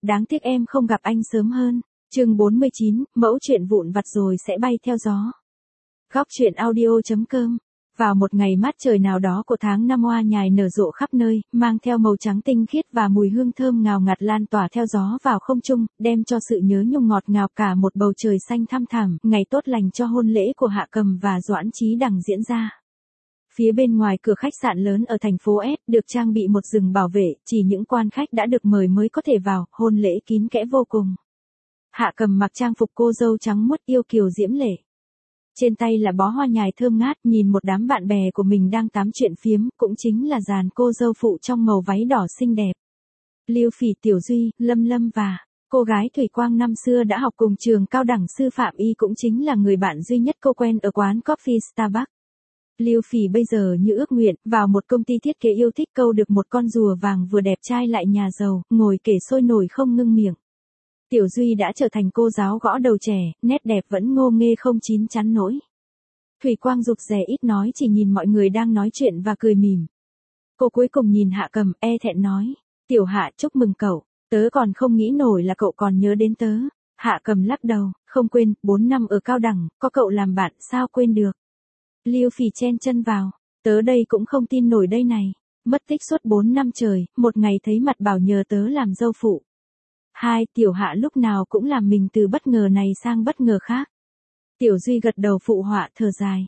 đáng tiếc em không gặp anh sớm hơn. Chương 49, mẫu chuyện vụn vặt rồi sẽ bay theo gió. Góc truyện audio.com. Vào một ngày mát trời nào đó của tháng 5, hoa nhài nở rộ khắp nơi, mang theo màu trắng tinh khiết và mùi hương thơm ngào ngạt lan tỏa theo gió vào không trung, đem cho sự nhớ nhung ngọt ngào cả một bầu trời xanh thăm thẳm. Ngày tốt lành cho hôn lễ của Hạ Cầm và Doãn Chí Đằng diễn ra. Phía bên ngoài cửa khách sạn lớn ở thành phố S được trang bị một rừng bảo vệ, chỉ những quan khách đã được mời mới có thể vào, hôn lễ kín kẽ vô cùng. Hạ Cầm mặc trang phục cô dâu trắng muốt yêu kiều diễm lệ. Trên tay là bó hoa nhài thơm ngát, nhìn một đám bạn bè của mình đang tám chuyện phiếm, cũng chính là dàn cô dâu phụ trong màu váy đỏ xinh đẹp. Lưu Phỉ, Tiểu Duy, Lâm Lâm và cô gái Thủy Quang năm xưa đã học cùng trường cao đẳng sư phạm y cũng chính là người bạn duy nhất cô quen ở quán coffee Starbucks. Lưu Phỉ bây giờ như ước nguyện, vào một công ty thiết kế yêu thích câu được một con rùa vàng vừa đẹp trai lại nhà giàu, ngồi kể sôi nổi không ngưng miệng. Tiểu Duy đã trở thành cô giáo gõ đầu trẻ, nét đẹp vẫn ngô nghê không chín chắn nổi. Thủy Quang rụt rè ít nói, chỉ nhìn mọi người đang nói chuyện và cười mỉm. Cô cuối cùng nhìn Hạ Cầm, e thẹn nói, Tiểu Hạ, chúc mừng cậu, tớ còn không nghĩ nổi là cậu còn nhớ đến tớ. Hạ Cầm lắc đầu, không quên, 4 năm ở cao đẳng, có cậu làm bạn, sao quên được. Lưu Phỉ chen chân vào, tớ đây cũng không tin nổi đây này, mất tích suốt 4 năm trời, một ngày thấy mặt bảo nhờ tớ làm dâu phụ. Tiểu Hạ lúc nào cũng làm mình từ bất ngờ này sang bất ngờ khác. Tiểu Duy gật đầu phụ họa thở dài.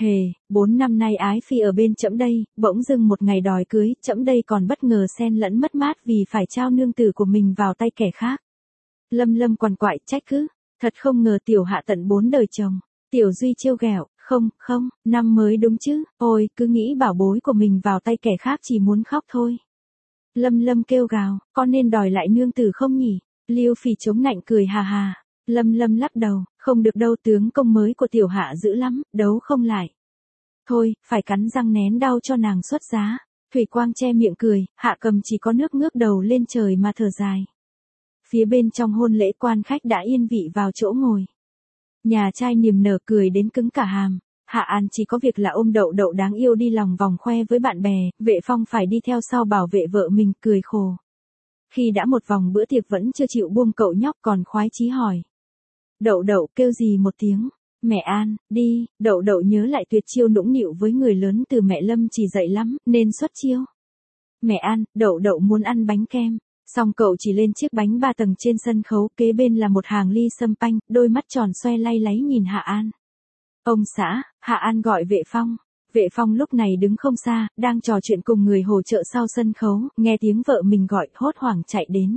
4 năm nay Ái Phi ở bên trẫm đây, bỗng dưng một ngày đòi cưới, trẫm đây còn bất ngờ xen lẫn mất mát vì phải trao nương tử của mình vào tay kẻ khác. Lâm Lâm quằn quại trách cứ, thật không ngờ Tiểu Hạ tận 4 đời chồng. Tiểu Duy trêu ghẹo, không, năm mới đúng chứ, ôi, cứ nghĩ bảo bối của mình vào tay kẻ khác chỉ muốn khóc thôi. Lâm Lâm kêu gào, con nên đòi lại nương tử không nhỉ? Lưu Phỉ chống nạnh cười hà hà. Lâm Lâm lắc đầu, không được đâu, tướng công mới của Tiểu Hạ dữ lắm, đấu không lại. Thôi, phải cắn răng nén đau cho nàng xuất giá. Thủy Quang che miệng cười, Hạ Cầm chỉ có nước ngước đầu lên trời mà thở dài. Phía bên trong hôn lễ quan khách đã yên vị vào chỗ ngồi. Nhà trai niềm nở cười đến cứng cả hàm. Hạ An chỉ có việc là ôm Đậu Đậu đáng yêu đi lòng vòng khoe với bạn bè, Vệ Phong phải đi theo sau bảo vệ vợ mình, cười khổ. Khi đã một vòng bữa tiệc vẫn chưa chịu buông cậu nhóc còn khoái chí hỏi. Đậu Đậu kêu gì một tiếng, mẹ An, đi, Đậu Đậu nhớ lại tuyệt chiêu nũng nịu với người lớn từ mẹ Lâm chỉ dạy lắm, nên xuất chiêu. Mẹ An, Đậu Đậu muốn ăn bánh kem. Xong cậu chỉ lên chiếc bánh 3 tầng trên sân khấu, kế bên là một hàng ly sâm panh, đôi mắt tròn xoe lay láy nhìn Hạ An. Ông xã, Hạ An gọi Vệ Phong. Vệ Phong lúc này đứng không xa, đang trò chuyện cùng người hỗ trợ sau sân khấu, nghe tiếng vợ mình gọi, hốt hoảng chạy đến.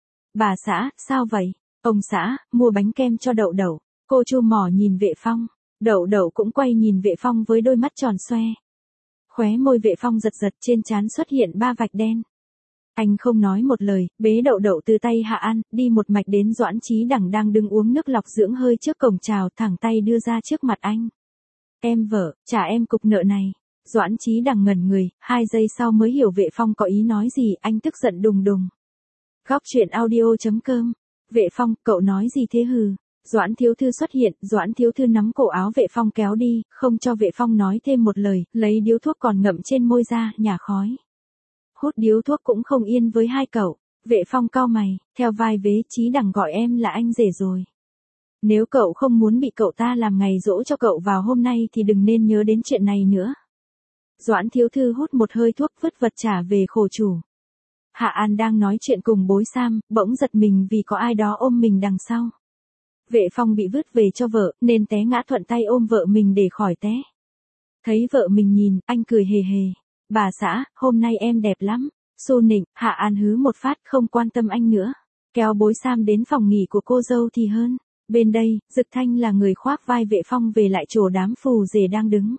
Bà xã, sao vậy? Ông xã, mua bánh kem cho Đậu Đậu. Cô chu mỏ nhìn Vệ Phong. Đậu Đậu cũng quay nhìn Vệ Phong với đôi mắt tròn xoe. Khóe môi Vệ Phong giật giật, trên trán xuất hiện 3 vạch đen. Anh không nói một lời, bế Đậu Đậu từ tay Hạ An, đi một mạch đến Doãn Chí Đằng đang đứng uống nước lọc dưỡng hơi trước cổng, chào thẳng tay đưa ra trước mặt anh. Em vợ, trả em cục nợ này. Doãn Chí Đằng ngẩn người, 2 giây sau mới hiểu Vệ Phong có ý nói gì, anh tức giận đùng đùng. Góc truyện audio.com. Vệ Phong, cậu nói gì thế hừ? Doãn thiếu thư xuất hiện, Doãn thiếu thư nắm cổ áo Vệ Phong kéo đi, không cho Vệ Phong nói thêm một lời, lấy điếu thuốc còn ngậm trên môi ra, nhả khói. Hút điếu thuốc cũng không yên với hai cậu. Vệ Phong cau mày, theo vai vế, Chí Đằng gọi em là anh rể rồi. Nếu cậu không muốn bị cậu ta làm ngày dỗ cho cậu vào hôm nay thì đừng nên nhớ đến chuyện này nữa. Doãn thiếu thư hút một hơi thuốc vứt vật trả về khổ chủ. Hạ An đang nói chuyện cùng bối Sam, bỗng giật mình vì có ai đó ôm mình đằng sau. Vệ Phong bị vứt về cho vợ, nên té ngã, thuận tay ôm vợ mình để khỏi té. Thấy vợ mình nhìn, anh cười hề hề. Bà xã, hôm nay em đẹp lắm. Xu nịnh, Hạ An hứ một phát, không quan tâm anh nữa. Kéo bối Sam đến phòng nghỉ của cô dâu thì hơn. Bên đây, Dực Thanh là người khoác vai Vệ Phong về lại chỗ đám phù rể đang đứng.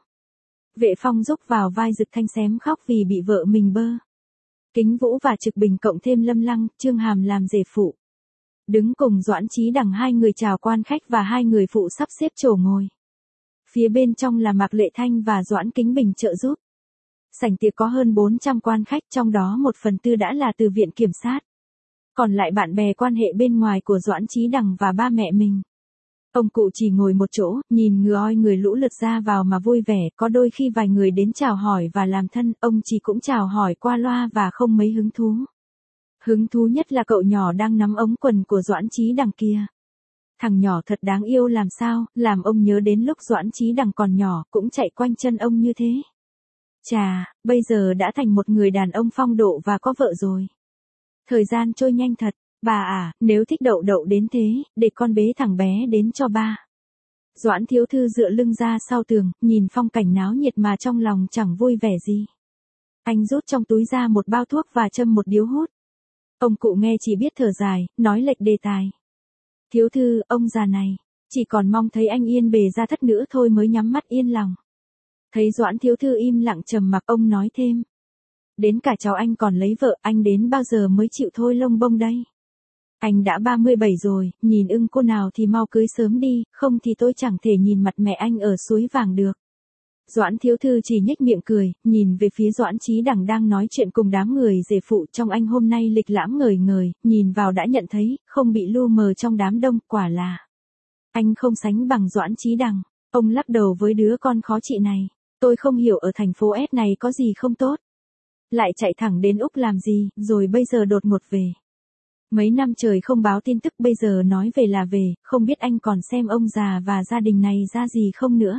Vệ Phong rúc vào vai Dực Thanh xém khóc vì bị vợ mình bơ. Kính Vũ và Trực Bình cộng thêm Lâm Lăng, Trương Hàm làm rể phụ. Đứng cùng Doãn Chí Đằng, 2 người chào quan khách và 2 người phụ sắp xếp chỗ ngồi. Phía bên trong là Mạc Lệ Thanh và Doãn Kính Bình trợ giúp. Sảnh tiệc có hơn 400 quan khách, trong đó 1/4 đã là từ viện kiểm sát. Còn lại bạn bè quan hệ bên ngoài của Doãn Chí Đằng và ba mẹ mình. Ông cụ chỉ ngồi một chỗ, nhìn người lũ lượt ra vào mà vui vẻ, có đôi khi vài người đến chào hỏi và làm thân, ông chỉ cũng chào hỏi qua loa và không mấy hứng thú. Hứng thú nhất là cậu nhỏ đang nắm ống quần của Doãn Chí Đằng kia. Thằng nhỏ thật đáng yêu làm sao, làm ông nhớ đến lúc Doãn Chí Đằng còn nhỏ, cũng chạy quanh chân ông như thế. Chà, bây giờ đã thành một người đàn ông phong độ và có vợ rồi. Thời gian trôi nhanh thật, bà à, nếu thích Đậu Đậu đến thế, để con bế thằng bé đến cho ba. Doãn Thiếu Thư dựa lưng ra sau tường, nhìn phong cảnh náo nhiệt mà trong lòng chẳng vui vẻ gì. Anh rút trong túi ra một bao thuốc và châm một điếu hút. Ông cụ nghe chỉ biết thở dài, nói lệch đề tài. Thiếu Thư, ông già này, chỉ còn mong thấy anh yên bề ra thất nữa thôi mới nhắm mắt yên lòng. Thấy Doãn Thiếu Thư im lặng trầm mặc, ông nói thêm. Đến cả cháu anh còn lấy vợ, anh đến bao giờ mới chịu thôi lông bông đây? Anh đã 37 rồi, nhìn ưng cô nào thì mau cưới sớm đi, không thì tôi chẳng thể nhìn mặt mẹ anh ở suối vàng được. Doãn Thiếu Thư chỉ nhếch miệng cười, nhìn về phía Doãn Chí Đằng đang nói chuyện cùng đám người rể phụ trong anh hôm nay lịch lãm ngời ngời, nhìn vào đã nhận thấy, không bị lu mờ trong đám đông, quả là. Anh không sánh bằng Doãn Chí Đằng, ông lắc đầu với đứa con khó trị này, tôi không hiểu ở thành phố S này có gì không tốt. Lại chạy thẳng đến Úc làm gì, rồi bây giờ đột ngột về. Mấy năm trời không báo tin tức bây giờ nói về là về, không biết anh còn xem ông già và gia đình này ra gì không nữa.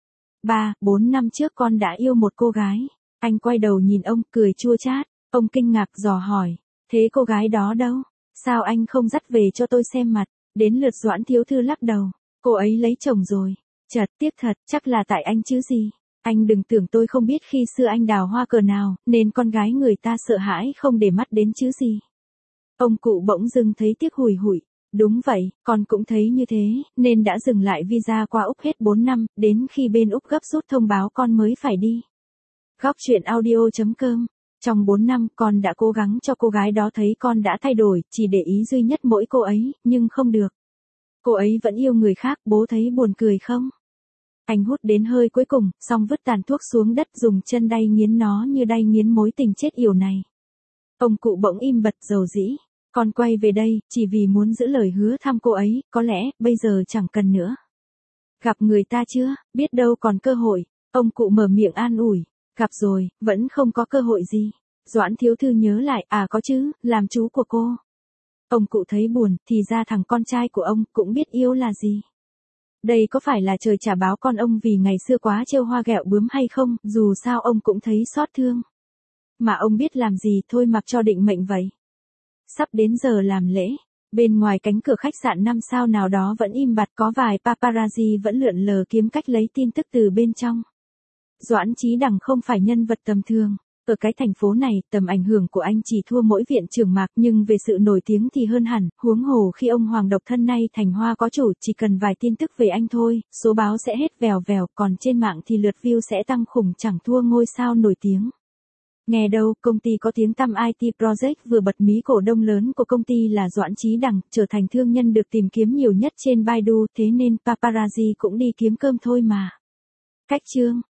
4 năm trước con đã yêu một cô gái. Anh quay đầu nhìn ông, cười chua chát. Ông kinh ngạc dò hỏi. Thế cô gái đó đâu? Sao anh không dắt về cho tôi xem mặt? Đến lượt Doãn Thiếu Thư lắc đầu. Cô ấy lấy chồng rồi. Chật, tiếc thật, chắc là tại anh chứ gì. Anh đừng tưởng tôi không biết khi xưa anh đào hoa cờ nào, nên con gái người ta sợ hãi không để mắt đến chứ gì. Ông cụ bỗng dưng thấy tiếc hùi hụi. Đúng vậy, con cũng thấy như thế, nên đã dừng lại visa qua Úc hết 4 năm, đến khi bên Úc gấp rút thông báo con mới phải đi. Góc truyện audio.com. Trong 4 năm con đã cố gắng cho cô gái đó thấy con đã thay đổi, chỉ để ý duy nhất mỗi cô ấy, nhưng không được. Cô ấy vẫn yêu người khác, bố thấy buồn cười không? Anh hút đến hơi cuối cùng, xong vứt tàn thuốc xuống đất dùng chân đay nghiến nó như đay nghiến mối tình chết yểu này. Ông cụ bỗng im bặt dầu dĩ. Con quay về đây, chỉ vì muốn giữ lời hứa thăm cô ấy, có lẽ, bây giờ chẳng cần nữa. Gặp người ta chưa, biết đâu còn cơ hội. Ông cụ mở miệng an ủi. Gặp rồi, vẫn không có cơ hội gì. Doãn Thiếu Thư nhớ lại, có chứ, làm chú của cô. Ông cụ thấy buồn, thì ra thằng con trai của ông cũng biết yêu là gì. Đây có phải là trời trả báo con ông vì ngày xưa quá trêu hoa ghẹo bướm hay không, dù sao ông cũng thấy xót thương. Mà ông biết làm gì thôi mặc cho định mệnh vậy. Sắp đến giờ làm lễ, bên ngoài cánh cửa khách sạn 5 sao nào đó vẫn im bặt, có vài paparazzi vẫn lượn lờ kiếm cách lấy tin tức từ bên trong. Doãn Chí Đằng không phải nhân vật tầm thường, ở cái thành phố này, tầm ảnh hưởng của anh chỉ thua mỗi viện trưởng Mạc, nhưng về sự nổi tiếng thì hơn hẳn, huống hồ khi ông hoàng độc thân nay thành hoa có chủ, chỉ cần vài tin tức về anh thôi, số báo sẽ hết vèo vèo, còn trên mạng thì lượt view sẽ tăng khủng chẳng thua ngôi sao nổi tiếng. Nghe đâu, công ty có tiếng tăm IT Project vừa bật mí cổ đông lớn của công ty là Doãn Chí Đằng, trở thành thương nhân được tìm kiếm nhiều nhất trên Baidu, thế nên paparazzi cũng đi kiếm cơm thôi mà. Cách chương